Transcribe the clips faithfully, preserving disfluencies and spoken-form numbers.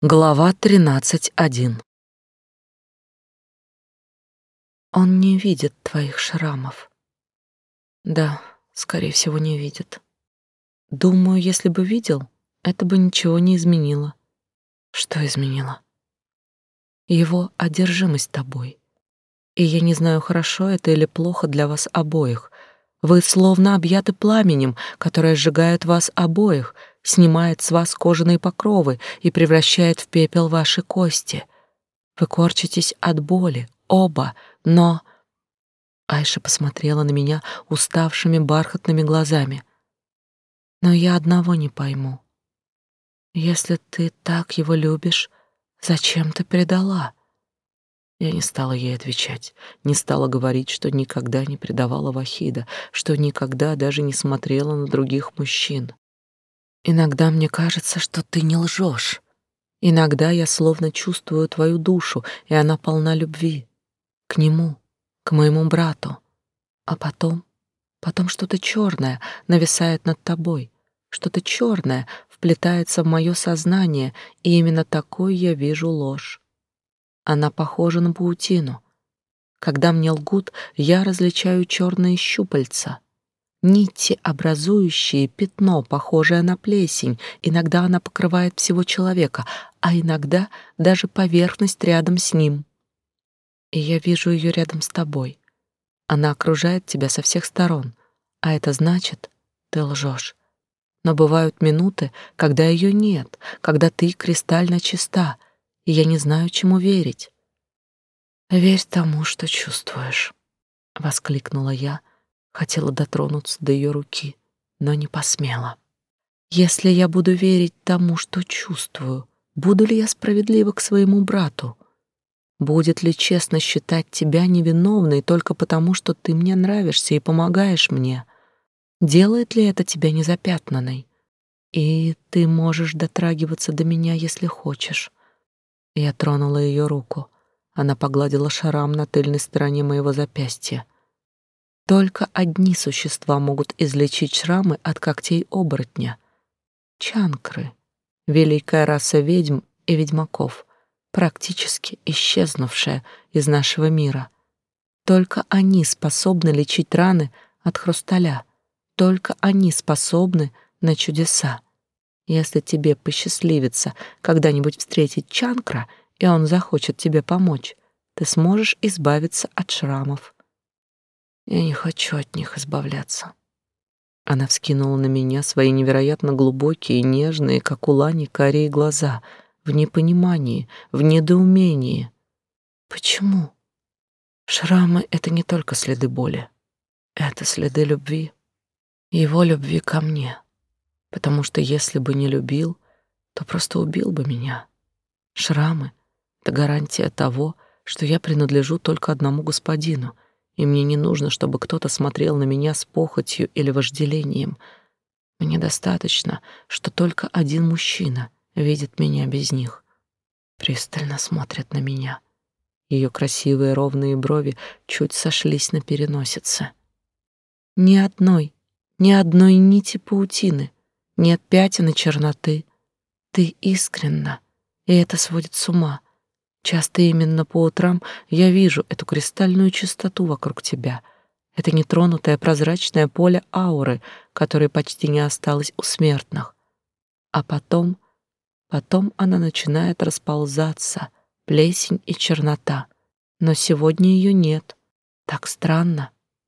Глава тринадцать один. Он не видит твоих шрамов. Да, скорее всего, не видит. Думаю, если бы видел, это бы ничего не изменило. Что изменило? Его одержимость тобой. И я не знаю, хорошо это или плохо для вас обоих. Вы словно объяты пламенем, которое сжигает вас обоих, снимает с вас кожаные покровы и превращает в пепел ваши кости. Вы корчитесь от боли, оба, но... Айша посмотрела на меня уставшими бархатными глазами. Но я одного не пойму. Если ты так его любишь, зачем ты предала? Я не стала ей отвечать, не стала говорить, что никогда не предавала Вахида, что никогда даже не смотрела на других мужчин. Иногда мне кажется, что ты не лжешь. Иногда я словно чувствую твою душу, и она полна любви. К нему, к моему брату. А потом, потом что-то черное нависает над тобой. Что-то черное вплетается в мое сознание, и именно такой я вижу ложь. Она похожа на паутину. Когда мне лгут, я различаю черные щупальца. Нити, образующие пятно, похожее на плесень. Иногда она покрывает всего человека, а иногда даже поверхность рядом с ним. И я вижу ее рядом с тобой. Она окружает тебя со всех сторон, а это значит, ты лжешь. Но бывают минуты, когда ее нет, когда ты кристально чиста, и я не знаю, чему верить. «Верь тому, что чувствуешь», — воскликнула я, хотела дотронуться до ее руки, но не посмела. «Если я буду верить тому, что чувствую, буду ли я справедлива к своему брату? Будет ли честно считать тебя невиновной только потому, что ты мне нравишься и помогаешь мне? Делает ли это тебя незапятнанной? И ты можешь дотрагиваться до меня, если хочешь». Я тронула ее руку. Она погладила шрам на тыльной стороне моего запястья. Только одни существа могут излечить шрамы от когтей оборотня. Чанкры, великая раса ведьм и ведьмаков, практически исчезнувшая из нашего мира. Только они способны лечить раны от хрусталя. Только они способны на чудеса. Если тебе посчастливится когда-нибудь встретить Чанкра, и он захочет тебе помочь, ты сможешь избавиться от шрамов. Я не хочу от них избавляться. Она вскинула на меня свои невероятно глубокие, нежные, как у лани, карие глаза, в непонимании, в недоумении. Почему? Шрамы — это не только следы боли. Это следы любви. Его любви ко мне. Потому что если бы не любил, то просто убил бы меня. Шрамы — это гарантия того, что я принадлежу только одному господину, и мне не нужно, чтобы кто-то смотрел на меня с похотью или вожделением. Мне достаточно, что только один мужчина видит меня без них. Пристально смотрит на меня. Ее красивые ровные брови чуть сошлись на переносице. Ни одной, ни одной нити паутины, нет пятен и черноты. Ты искренна, и это сводит с ума. Часто именно по утрам я вижу эту кристальную чистоту вокруг тебя, это нетронутое прозрачное поле ауры, которой почти не осталось у смертных. А потом, потом она начинает расползаться, плесень и чернота. Но сегодня ее нет. Так странно.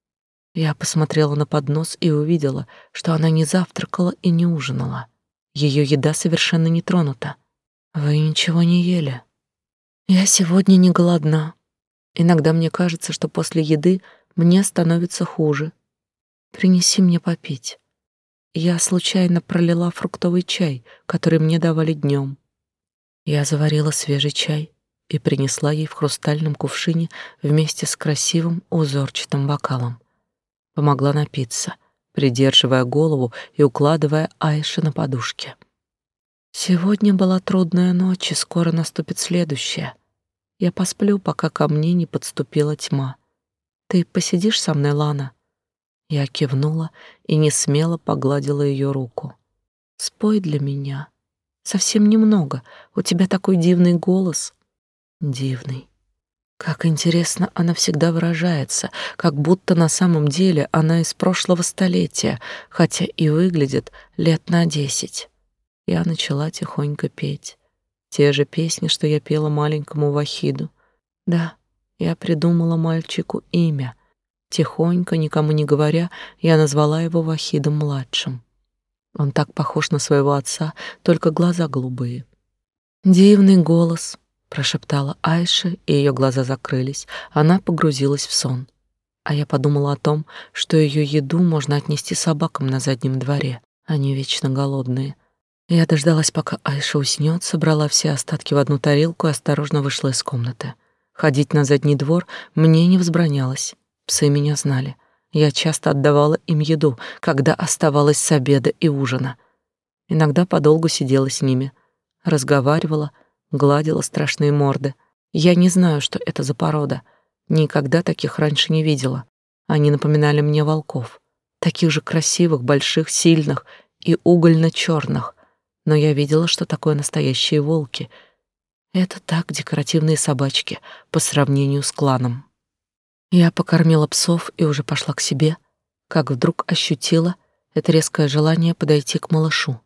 Я посмотрела на поднос и увидела, что она не завтракала и не ужинала. Ее еда совершенно не тронута. Вы ничего не ели? Я сегодня не голодна. Иногда мне кажется, что после еды мне становится хуже. Принеси мне попить. Я случайно пролила фруктовый чай, который мне давали днем. Я заварила свежий чай и принесла ей в хрустальном кувшине вместе с красивым узорчатым бокалом. Помогла напиться, придерживая голову и укладывая Айши на подушке. Сегодня была трудная ночь, и скоро наступит следующая. Я посплю, пока ко мне не подступила тьма. Ты посидишь со мной, Лана? Я кивнула и несмело погладила ее руку. Спой для меня, Совсем немного. У тебя такой дивный голос. Дивный. Как интересно она всегда выражается, как будто на самом деле она из прошлого столетия, хотя и выглядит лет на десять. Я начала тихонько петь. Те же песни, что я пела маленькому Вахиду. Да, я придумала мальчику имя. Тихонько, никому не говоря, я назвала его Вахидом-младшим. Он так похож на своего отца, только глаза голубые. Дивный голос, прошептала Айша, и ее глаза закрылись. Она погрузилась в сон. А я подумала о том, что ее еду можно отнести собакам на заднем дворе. Они вечно голодные. Я дождалась, пока Айша уснет, собрала все остатки в одну тарелку и осторожно вышла из комнаты. Ходить на задний двор мне не возбранялось. Псы меня знали. Я часто отдавала им еду, когда оставалась с обеда и ужина. Иногда подолгу сидела с ними, разговаривала, гладила страшные морды. Я не знаю, что это за порода. Никогда таких раньше не видела. Они напоминали мне волков. Таких же красивых, больших, сильных и угольно-черных. Но я видела, что такое настоящие волки. Это так декоративные собачки по сравнению с кланом. Я покормила псов и уже пошла к себе, как вдруг ощутила это резкое желание подойти к малышу.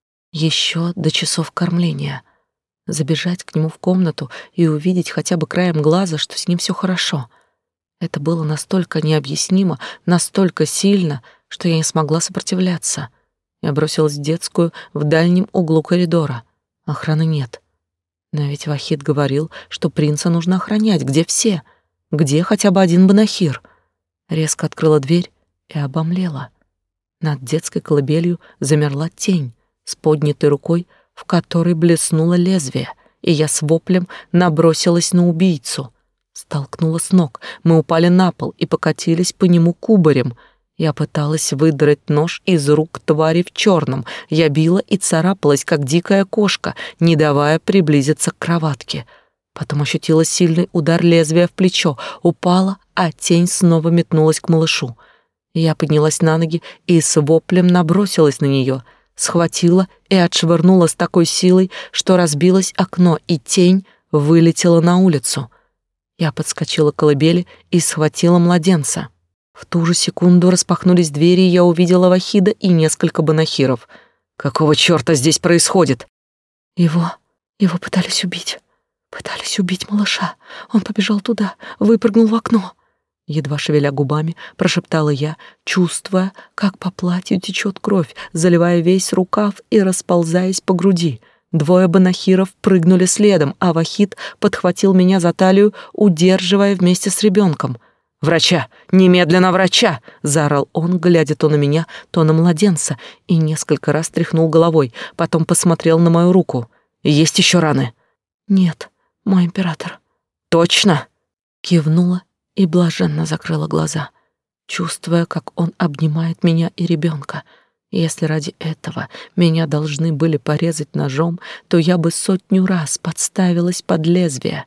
Еще до часов кормления. Забежать к нему в комнату и увидеть хотя бы краем глаза, что с ним все хорошо. Это было настолько необъяснимо, настолько сильно, что я не смогла сопротивляться. Я бросилась в детскую в дальнем углу коридора. Охраны нет. Но ведь Вахид говорил, что принца нужно охранять. Где все? Где хотя бы один банахир? Резко открыла дверь и обомлела. Над детской колыбелью замерла тень с поднятой рукой, в которой блеснуло лезвие, и я с воплем набросилась на убийцу. Столкнула с ног, мы упали на пол и покатились по нему кубарем. Я пыталась выдрать нож из рук твари в черном. Я била и царапалась, как дикая кошка, не давая приблизиться к кроватке. Потом ощутила сильный удар лезвия в плечо, упала, а тень снова метнулась к малышу. Я поднялась на ноги и с воплем набросилась на нее, схватила и отшвырнула с такой силой, что разбилось окно, и тень вылетела на улицу. Я подскочила к колыбели и схватила младенца. В ту же секунду распахнулись двери, и я увидела Вахида и несколько банахиров. «Какого чёрта здесь происходит?» «Его... его пытались убить. Пытались убить малыша. Он побежал туда, выпрыгнул в окно». Едва шевеля губами, прошептала я, чувствуя, как по платью течет кровь, заливая весь рукав и расползаясь по груди. Двое банахиров прыгнули следом, а Вахид подхватил меня за талию, удерживая вместе с ребенком. «Врача! Немедленно врача!» — заорал он, глядя то на меня, то на младенца, и несколько раз тряхнул головой, потом посмотрел на мою руку. «Есть еще раны?» «Нет, мой император». «Точно?» — кивнула и блаженно закрыла глаза, чувствуя, как он обнимает меня и ребенка. Если ради этого меня должны были порезать ножом, то я бы сотню раз подставилась под лезвие.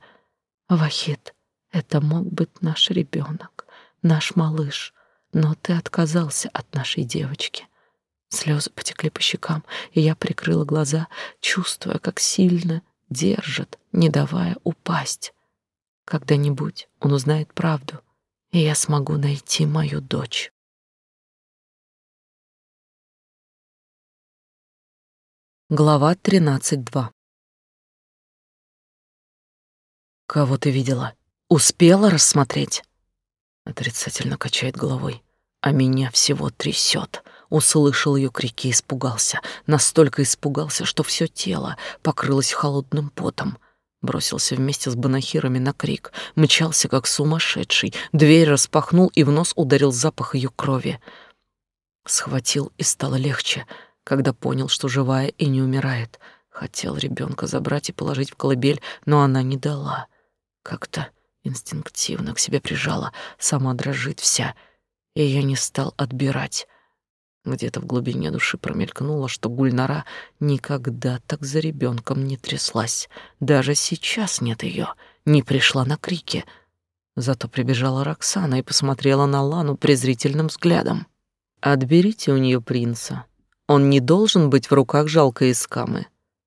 Вахид, это мог быть наш ребенок, наш малыш, но ты отказался от нашей девочки. Слезы потекли по щекам, и я прикрыла глаза, чувствуя, как сильно держит, не давая упасть. Когда-нибудь он узнает правду, и я смогу найти мою дочь. Глава тринадцать два. «Кого ты видела? Успела рассмотреть?» Отрицательно качает головой, а меня всего трясет. Услышал ее крики и испугался. Настолько испугался, что все тело покрылось холодным потом. Бросился вместе с банахирами на крик, мчался как сумасшедший, дверь распахнул и в нос ударил запах ее крови. Схватил, и стало легче, когда понял, что живая и не умирает. Хотел ребенка забрать и положить в колыбель, но она не дала. Как-то инстинктивно к себе прижала, сама дрожит вся, и я не стал отбирать. Где-то в глубине души промелькнуло, что Гульнара никогда так за ребенком не тряслась. Даже сейчас нет ее, не пришла на крики. Зато прибежала Роксана и посмотрела на Лану презрительным взглядом. «Отберите у нее принца. Он не должен быть в руках жалкой Искамы.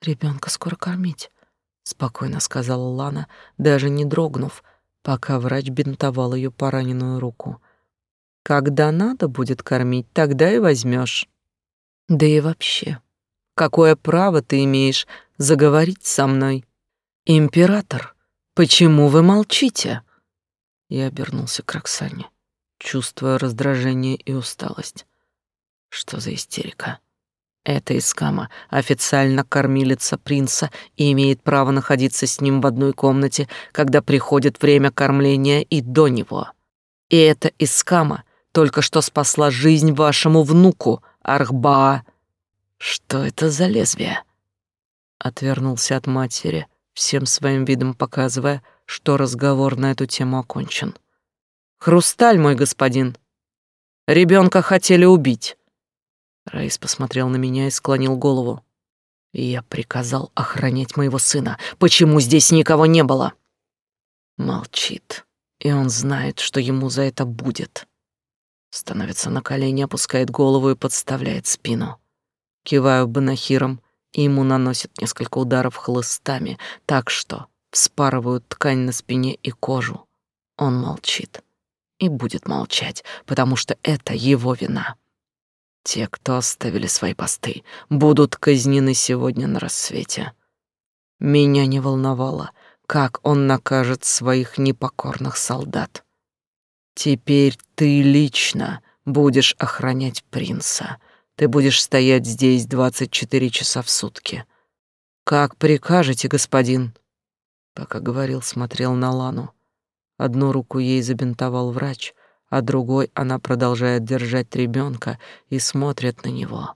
Ребенка скоро кормить, спокойно сказала Лана, даже не дрогнув, пока врач бинтовал ее пораненную руку. Когда надо будет кормить, тогда и возьмешь. Да и вообще, какое право ты имеешь заговорить со мной? Император, почему вы молчите? Я обернулся к Роксане, чувствуя раздражение и усталость. Что за истерика? Эта Искама официально кормилица принца и имеет право находиться с ним в одной комнате, когда приходит время кормления, и до него. И эта Искама только что спасла жизнь вашему внуку, Архбаа. Что это за лезвие? Отвернулся от матери, всем своим видом показывая, что разговор на эту тему окончен. Хрусталь, мой господин. Ребенка хотели убить. Раис посмотрел на меня и склонил голову. Я приказал охранять моего сына. Почему здесь никого не было? Молчит, и он знает, что ему за это будет. Становится на колени, опускает голову и подставляет спину. Киваю банахиром, и ему наносят несколько ударов хлыстами, так что вспарывают ткань на спине и кожу. Он молчит и будет молчать, потому что это его вина. Те, кто оставили свои посты, будут казнены сегодня на рассвете. Меня не волновало, как он накажет своих непокорных солдат. Теперь ты лично будешь охранять принца. Ты будешь стоять здесь двадцать четыре часа в сутки. Как прикажете, господин? Пока говорил, смотрел на Лану. Одну руку ей забинтовал врач, а другой она продолжает держать ребенка и смотрит на него.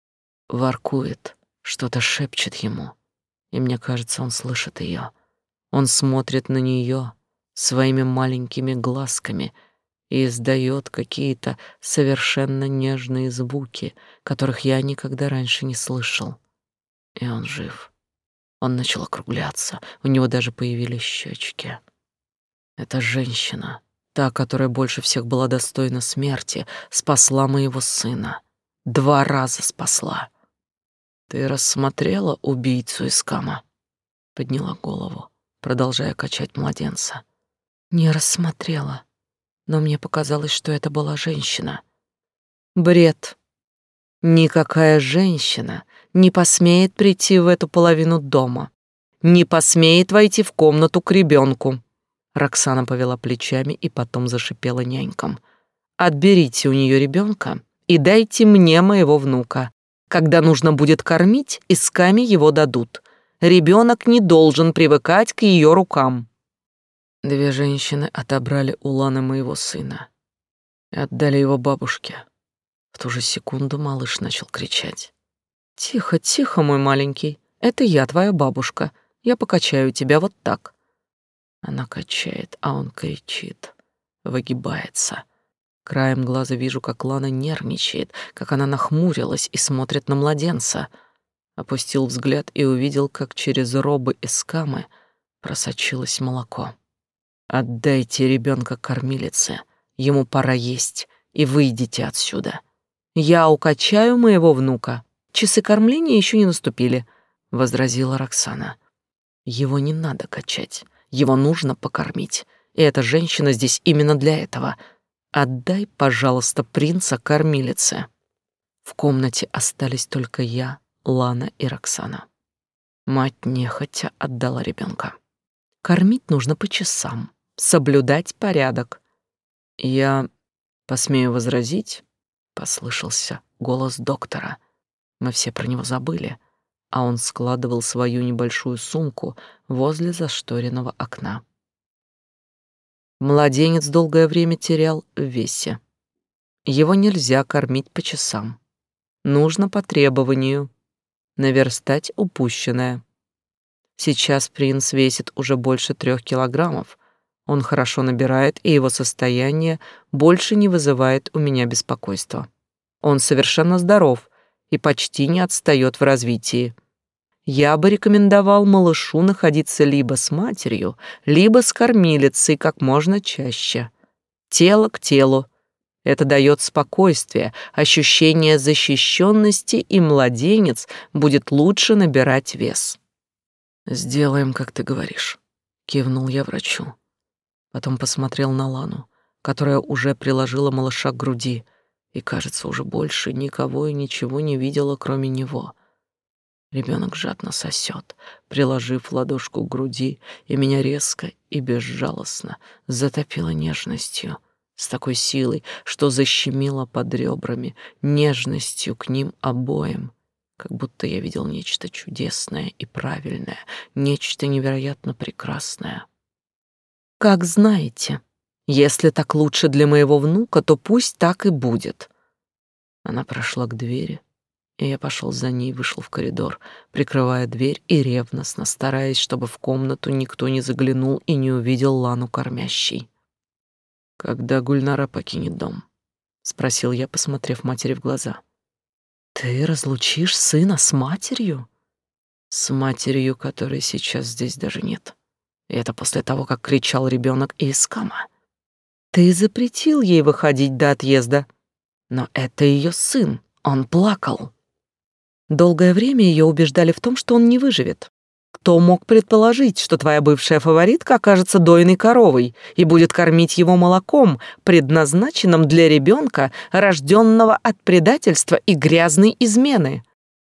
Воркует, что-то шепчет ему, и мне кажется, он слышит ее. Он смотрит на нее своими маленькими глазками и издает какие-то совершенно нежные звуки, которых я никогда раньше не слышал. И он жив. Он начал округляться, у него даже появились щечки. Эта женщина, та, которая больше всех была достойна смерти, спасла моего сына. Два раза спасла. Ты рассмотрела убийцу Искама? Подняла голову, продолжая качать младенца. Не рассмотрела, но мне показалось, что это была женщина. Бред. Никакая женщина не посмеет прийти в эту половину дома, не посмеет войти в комнату к ребенку. Роксана повела плечами и потом зашипела нянькам. «Отберите у нее ребенка и дайте мне моего внука. Когда нужно будет кормить, Исками его дадут. Ребенок не должен привыкать к ее рукам». Две женщины отобрали у Ланы моего сына и отдали его бабушке. В ту же секунду малыш начал кричать. «Тихо, тихо, мой маленький, это я, твоя бабушка. Я покачаю тебя вот так». Она качает, а он кричит, выгибается. Краем глаза вижу, как Лана нервничает, как она нахмурилась и смотрит на младенца. Опустил взгляд и увидел, как через робы Искамы просочилось молоко. «Отдайте ребенка кормилице, ему пора есть, и выйдите отсюда. Я укачаю моего внука. Часы кормления еще не наступили», — возразила Роксана. «Его не надо качать. Его нужно покормить, и эта женщина здесь именно для этого. Отдай, пожалуйста, принца кормилице». В комнате остались только я, Лана и Роксана. Мать нехотя отдала ребенка. Кормить нужно по часам, соблюдать порядок. Я посмею возразить, послышался голос доктора. Мы все про него забыли, а он складывал свою небольшую сумку возле зашторенного окна. Младенец долгое время терял в весе. Его нельзя кормить по часам. Нужно по требованию наверстать упущенное. Сейчас принц весит уже больше трех килограммов. Он хорошо набирает, и его состояние больше не вызывает у меня беспокойства. Он совершенно здоров и почти не отстает в развитии. Я бы рекомендовал малышу находиться либо с матерью, либо с кормилицей как можно чаще. Тело к телу. Это дает спокойствие, ощущение защищенности, и младенец будет лучше набирать вес. «Сделаем, как ты говоришь», — кивнул я врачу. Потом посмотрел на Лану, которая уже приложила малыша к груди, и, кажется, уже больше никого и ничего не видела, кроме него. Ребенок жадно сосет, приложив ладошку к груди, и меня резко и безжалостно затопило нежностью, с такой силой, что защемило под ребрами, нежностью к ним обоим, как будто я видел нечто чудесное и правильное, нечто невероятно прекрасное. «Как знаете, если так лучше для моего внука, то пусть так и будет». Она прошла к двери, и я пошел за ней, вышел в коридор, прикрывая дверь и ревностно стараясь, чтобы в комнату никто не заглянул и не увидел Лану кормящей. «Когда Гульнара покинет дом?» — спросил я, посмотрев матери в глаза. «Ты разлучишь сына с матерью?» «С матерью, которой сейчас здесь даже нет. И это после того, как кричал ребенок из Кама. Ты запретил ей выходить до отъезда, но это ее сын, он плакал. Долгое время ее убеждали в том, что он не выживет. Кто мог предположить, что твоя бывшая фаворитка окажется дойной коровой и будет кормить его молоком, предназначенным для ребенка, рожденного от предательства и грязной измены?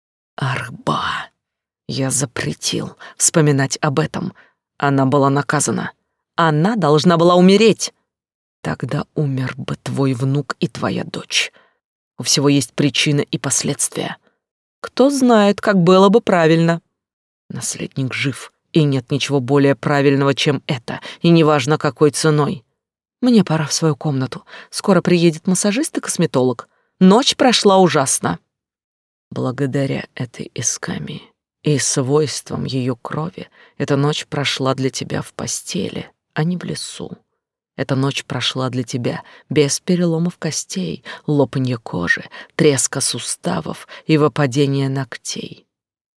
Арба! Я запретил вспоминать об этом. Она была наказана. Она должна была умереть. Тогда умер бы твой внук и твоя дочь. У всего есть причина и последствия. Кто знает, как было бы правильно. Наследник жив, и нет ничего более правильного, чем это, и неважно, какой ценой. Мне пора в свою комнату. Скоро приедет массажист и косметолог. Ночь прошла ужасно. Благодаря этой эскамии и свойствам ее крови эта ночь прошла для тебя в постели, а не в лесу. Эта ночь прошла для тебя без переломов костей, лопанья кожи, треска суставов и выпадения ногтей.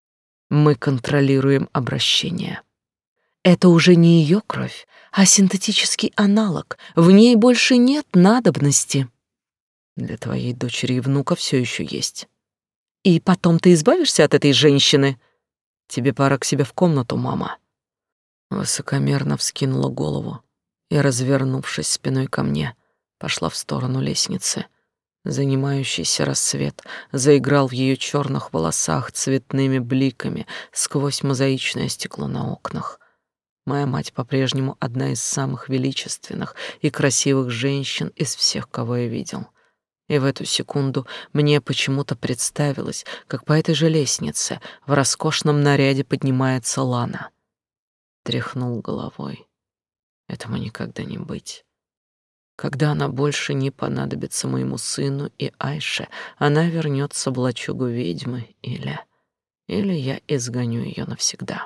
Мы контролируем обращение. Это уже не ее кровь, а синтетический аналог. В ней больше нет надобности. Для твоей дочери и внука все еще есть. И потом ты избавишься от этой женщины? Тебе пора к себе в комнату, мама. Высокомерно вскинула голову и, развернувшись спиной ко мне, пошла в сторону лестницы. Занимающийся рассвет заиграл в ее черных волосах цветными бликами сквозь мозаичное стекло на окнах. Моя мать по-прежнему одна из самых величественных и красивых женщин из всех, кого я видел. И в эту секунду мне почему-то представилось, как по этой же лестнице в роскошном наряде поднимается Лана. Тряхнул головой. Этому никогда не быть. Когда она больше не понадобится моему сыну и Айше, она вернется в лачугу ведьмы или... Или я изгоню ее навсегда.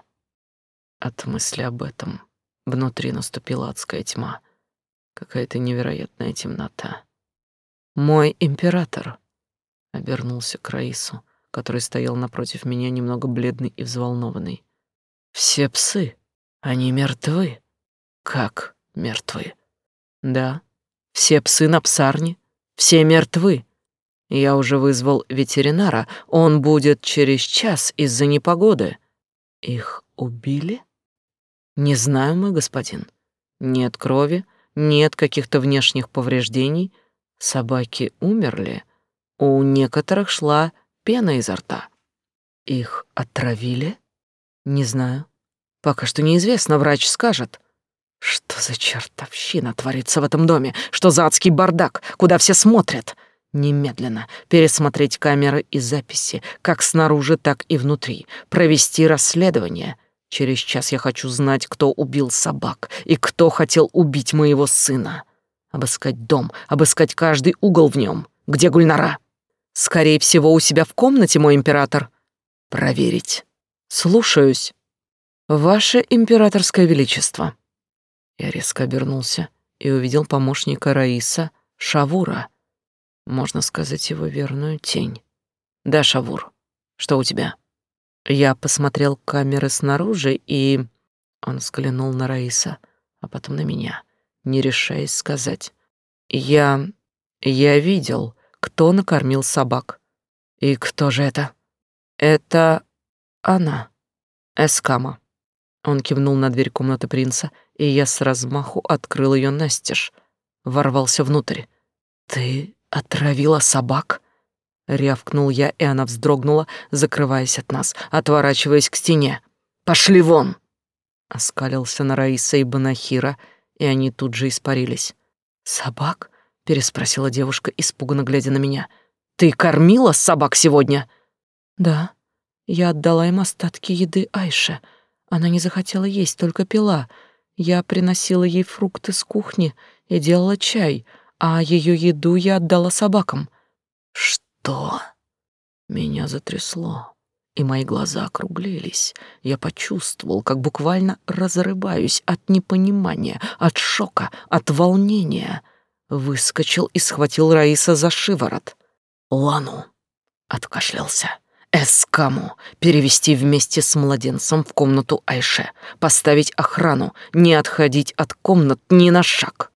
От мысли об этом внутри наступила адская тьма. Какая-то невероятная темнота. «Мой император!» — обернулся к Раису, который стоял напротив меня, немного бледный и взволнованный. «Все псы, они мертвы». «Как мертвы?» «Да, все псы на псарне, все мертвы. Я уже вызвал ветеринара, он будет через час из-за непогоды». «Их убили?» «Не знаю, мой господин. Нет крови, нет каких-то внешних повреждений. Собаки умерли. У некоторых шла пена изо рта». «Их отравили?» «Не знаю. Пока что неизвестно, врач скажет». «Что за чертовщина творится в этом доме? Что за адский бардак? Куда все смотрят?» «Немедленно пересмотреть камеры и записи, как снаружи, так и внутри. Провести расследование. Через час я хочу знать, кто убил собак и кто хотел убить моего сына. Обыскать дом, обыскать каждый угол в нем. Где Гульнара?» «Скорее всего, у себя в комнате, мой император». «Проверить». «Слушаюсь». «Ваше императорское величество». Я резко обернулся и увидел помощника Раиса, Шавура. Можно сказать, его верную тень. «Да, Шавур, что у тебя?» Я посмотрел камеры снаружи и... Он взглянул на Раиса, а потом на меня, не решаясь сказать. «Я... Я видел, кто накормил собак. И кто же это? Это она, Эскама. Он кивнул на дверь комнаты принца, и я с размаху открыл ее настежь, ворвался внутрь. Ты отравила собак? Рявкнул я, и она вздрогнула, закрываясь от нас, отворачиваясь к стене. «Пошли вон!» Оскалился на Раиса и Банахира, и они тут же испарились. «Собак?» — переспросила девушка, испуганно глядя на меня. «Ты кормила собак сегодня?» «Да, я отдала им остатки еды Айше. Она не захотела есть, только пила. Я приносила ей фрукты с кухни и делала чай, а ее еду я отдала собакам». «Что?» Меня затрясло, и мои глаза округлились. Я почувствовал, как буквально разрываюсь от непонимания, от шока, от волнения. Выскочил и схватил Раиса за шиворот. «Лану!» — откашлялся. «Эскаму перевести вместе с младенцем в комнату Айше, поставить охрану, не отходить от комнат ни на шаг».